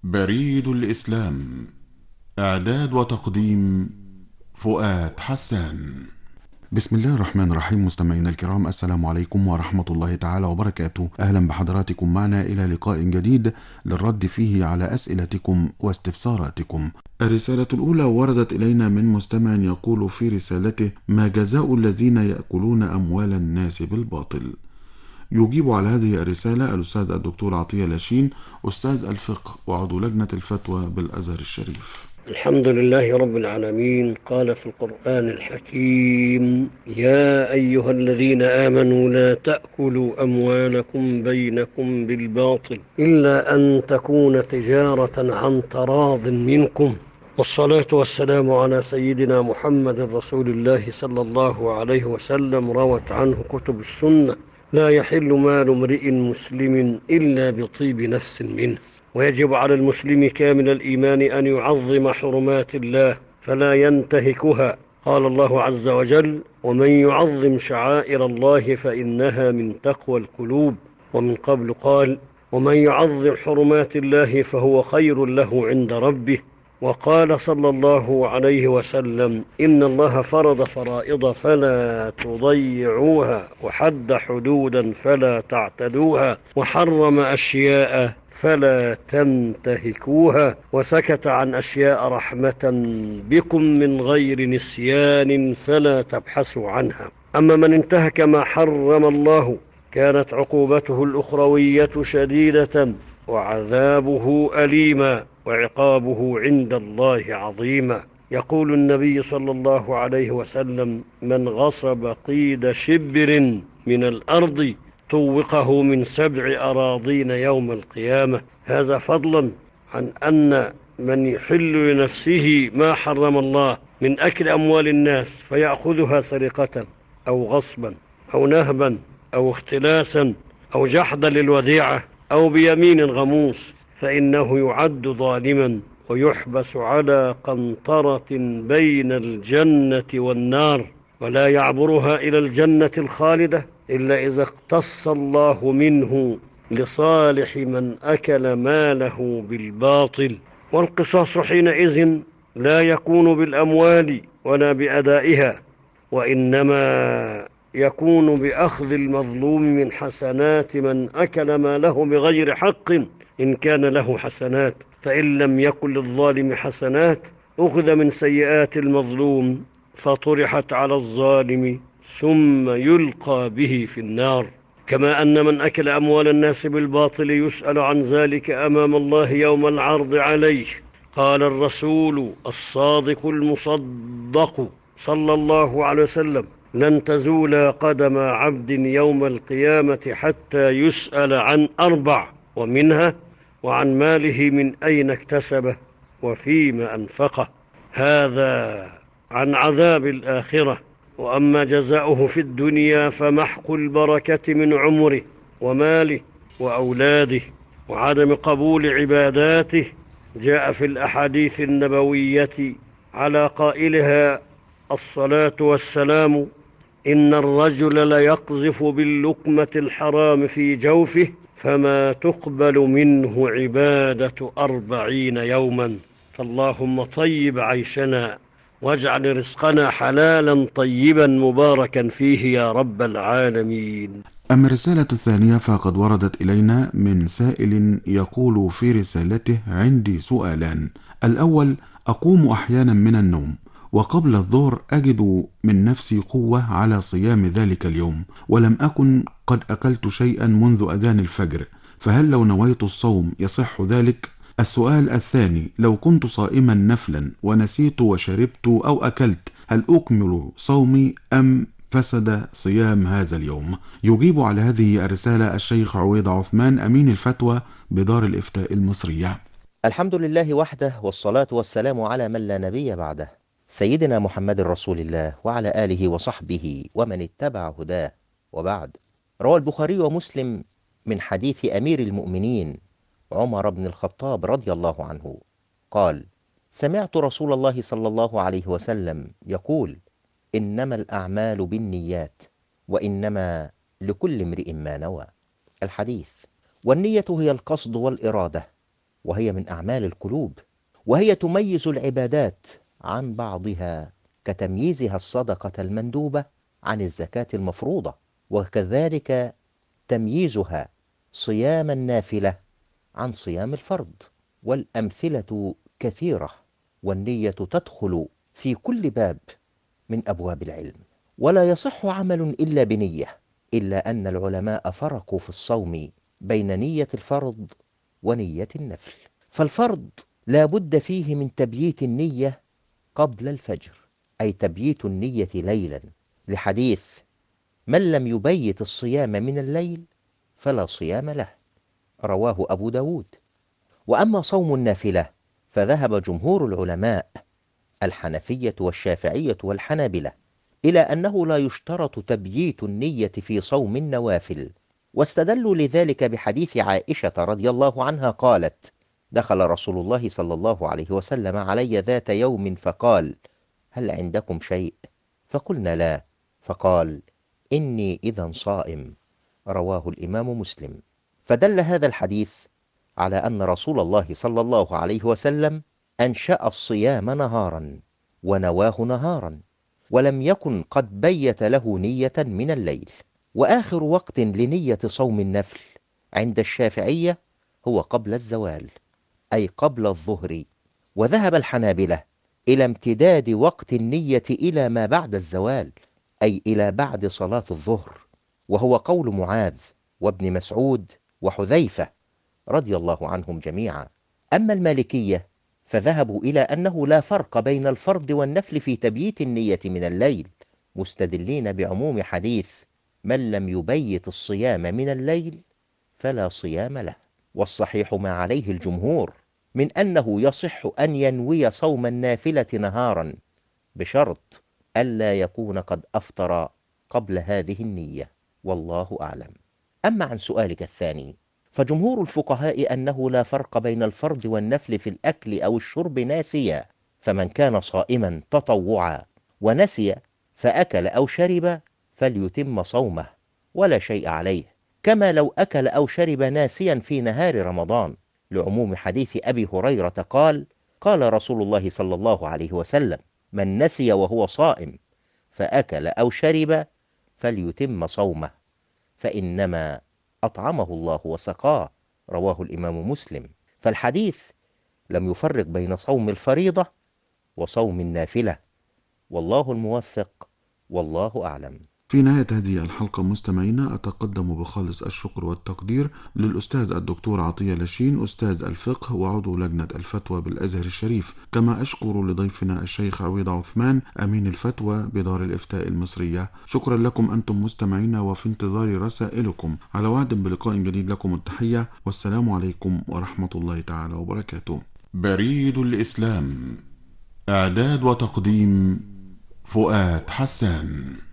بريد الإسلام. إعداد وتقديم فؤاد حسان. بسم الله الرحمن الرحيم. مستمعينا الكرام، السلام عليكم ورحمة الله تعالى وبركاته. أهلا بحضراتكم معنا إلى لقاء جديد للرد فيه على أسئلتكم واستفساراتكم. الرسالة الأولى وردت إلينا من مستمع يقول في رسالته: ما جزاء الذين يأكلون أموال الناس بالباطل؟ يجيب على هذه الرسالة الأستاذ الدكتور عطية لاشين، أستاذ الفقه وعضو لجنة الفتوى بالأزهر الشريف. الحمد لله رب العالمين. قال في القرآن الحكيم: يا أيها الذين آمنوا لا تأكلوا أموالكم بينكم بالباطل إلا أن تكون تجارة عن تراض منكم. والصلاة والسلام على سيدنا محمد رسول الله صلى الله عليه وسلم. روت عنه كتب السنة: لا يحل مال امرئ مسلم إلا بطيب نفس منه. ويجب على المسلم كامل الإيمان أن يعظم حرمات الله فلا ينتهكها. قال الله عز وجل: ومن يعظم شعائر الله فإنها من تقوى القلوب. ومن قبل قال: ومن يعظم حرمات الله فهو خير له عند ربه. وقال صلى الله عليه وسلم: إن الله فرض فرائض فلا تضيعوها، وحد حدودا فلا تعتدوها، وحرم أشياء فلا تنتهكوها، وسكت عن أشياء رحمة بكم من غير نسيان فلا تبحثوا عنها. أما من انتهك ما حرم الله كانت عقوبته الأخروية شديدة وعذابه أليما وعقابه عند الله عظيما. يقول النبي صلى الله عليه وسلم: من غصب قيد شبر من الأرض طوقه من 7 أراضين يوم القيامة. هذا فضلا عن أن من يحل لنفسه ما حرم الله من أكل أموال الناس فيأخذها سرقة أو غصبا أو نهبا أو اختلاسا أو جحدا للوديعة أو بيمين غموس، فإنه يعد ظالما ويحبس على قنطرة بين الجنة والنار، ولا يعبرها إلى الجنة الخالدة إلا إذا اقتص الله منه لصالح من أكل ماله بالباطل. والقصاص حينئذ لا يكون بالأموال ولا بأدائها، وإنما يكون بأخذ المظلوم من حسنات من أكل ماله بغير حق إن كان له حسنات، فإن لم يكن للظالم حسنات أخذ من سيئات المظلوم فطرحت على الظالم ثم يلقى به في النار. كما أن من أكل أموال الناس بالباطل يسأل عن ذلك أمام الله يوم العرض عليه. قال الرسول الصادق المصدق صلى الله عليه وسلم: لن تزول قدم عبد يوم القيامة حتى يسأل عن 4، ومنها: وعن ماله من أين اكتسبه وفيما أنفقه. هذا عن عذاب الآخرة. وأما جزاؤه في الدنيا فمحق البركة من عمره وماله وأولاده وعدم قبول عباداته. جاء في الأحاديث النبوية على قائلها الصلاة والسلام: إن الرجل ليقذف باللقمة الحرام في جوفه فما تقبل منه عبادة 40 يوما. فاللهم طيب عيشنا واجعل رزقنا حلالا طيبا مباركا فيه يا رب العالمين. أما الرسالة الثانية فقد وردت إلينا من سائل يقول في رسالته: عندي سؤالان. الأول: أقوم أحيانا من النوم وقبل الظهر أجد من نفسي قوة على صيام ذلك اليوم، ولم أكن قد أكلت شيئا منذ أذان الفجر، فهل لو نويت الصوم يصح ذلك؟ السؤال الثاني: لو كنت صائما نفلا ونسيت وشربت أو أكلت، هل أكمل صومي أم فسد صيام هذا اليوم؟ يجيب على هذه الرسالة الشيخ عويض عثمان، أمين الفتوى بدار الإفتاء المصرية. الحمد لله وحده، والصلاة والسلام على من لا نبي بعده، سيدنا محمد رسول الله وعلى آله وصحبه ومن اتبع هداه، وبعد. روى البخاري ومسلم من حديث أمير المؤمنين عمر بن الخطاب رضي الله عنه قال: سمعت رسول الله صلى الله عليه وسلم يقول: إنما الأعمال بالنيات وإنما لكل امرئ ما نوى. الحديث. والنية هي القصد والإرادة، وهي من أعمال القلوب، وهي تميز العبادات عن بعضها كتمييزها الصدقة المندوبة عن الزكاة المفروضة، وكذلك تمييزها صيام النافلة عن صيام الفرض. والأمثلة كثيرة، والنية تدخل في كل باب من أبواب العلم. ولا يصح عمل إلا بنية، إلا أن العلماء فرقوا في الصوم بين نية الفرض ونية النفل. فالفرض لا بد فيه من تبييت النية قبل الفجر، أي تبييت النية ليلا، لحديث من لم يبيت الصيام من الليل فلا صيام له، رواه أبو داود. وأما صوم النافلة فذهب جمهور العلماء الحنفية والشافعية والحنابلة إلى أنه لا يشترط تبييت النية في صوم النوافل، واستدلوا لذلك بحديث عائشة رضي الله عنها قالت: دخل رسول الله صلى الله عليه وسلم علي ذات يوم فقال: هل عندكم شيء؟ فقلنا لا، فقال: إني إذا صائم، رواه الإمام مسلم. فدل هذا الحديث على أن رسول الله صلى الله عليه وسلم أنشأ الصيام نهارا ونواه نهارا، ولم يكن قد بيت له نية من الليل. وآخر وقت لنية صوم النفل عند الشافعية هو قبل الزوال، أي قبل الظهر. وذهب الحنابلة إلى امتداد وقت النية إلى ما بعد الزوال، أي إلى بعد صلاة الظهر، وهو قول معاذ وابن مسعود وحذيفة رضي الله عنهم جميعا. أما المالكية فذهبوا إلى أنه لا فرق بين الفرض والنفل في تبييت النية من الليل، مستدلين بعموم حديث من لم يبيت الصيام من الليل فلا صيام له. والصحيح ما عليه الجمهور من أنه يصح أن ينوي صوم النافلة نهارا، بشرط ألا يكون قد أفطر قبل هذه النية، والله أعلم. أما عن سؤالك الثاني، فجمهور الفقهاء أنه لا فرق بين الفرض والنفل في الأكل أو الشرب ناسيا، فمن كان صائما تطوعا ونسي فأكل أو شرب فليتم صومه ولا شيء عليه، كما لو أكل أو شرب ناسيا في نهار رمضان، لعموم حديث أبي هريرة قال: قال رسول الله صلى الله عليه وسلم: من نسي وهو صائم فأكل أو شرب فليتم صومه، فإنما أطعمه الله وسقاه، رواه الإمام مسلم. فالحديث لم يفرق بين صوم الفريضة وصوم النافلة، والله الموفق، والله أعلم. في نهاية هذه الحلقة مستمعينا أتقدم بخالص الشكر والتقدير للأستاذ الدكتور عطية لاشين، أستاذ الفقه وعضو لجنة الفتوى بالأزهر الشريف، كما أشكر لضيفنا الشيخ عويض عثمان أمين الفتوى بدار الإفتاء المصرية. شكرا لكم أنتم مستمعينا، وفي انتظار رسائلكم. على وعد بلقاء جديد، لكم التحية والسلام عليكم ورحمة الله تعالى وبركاته. بريد الإسلام، إعداد وتقديم فؤاد حسان.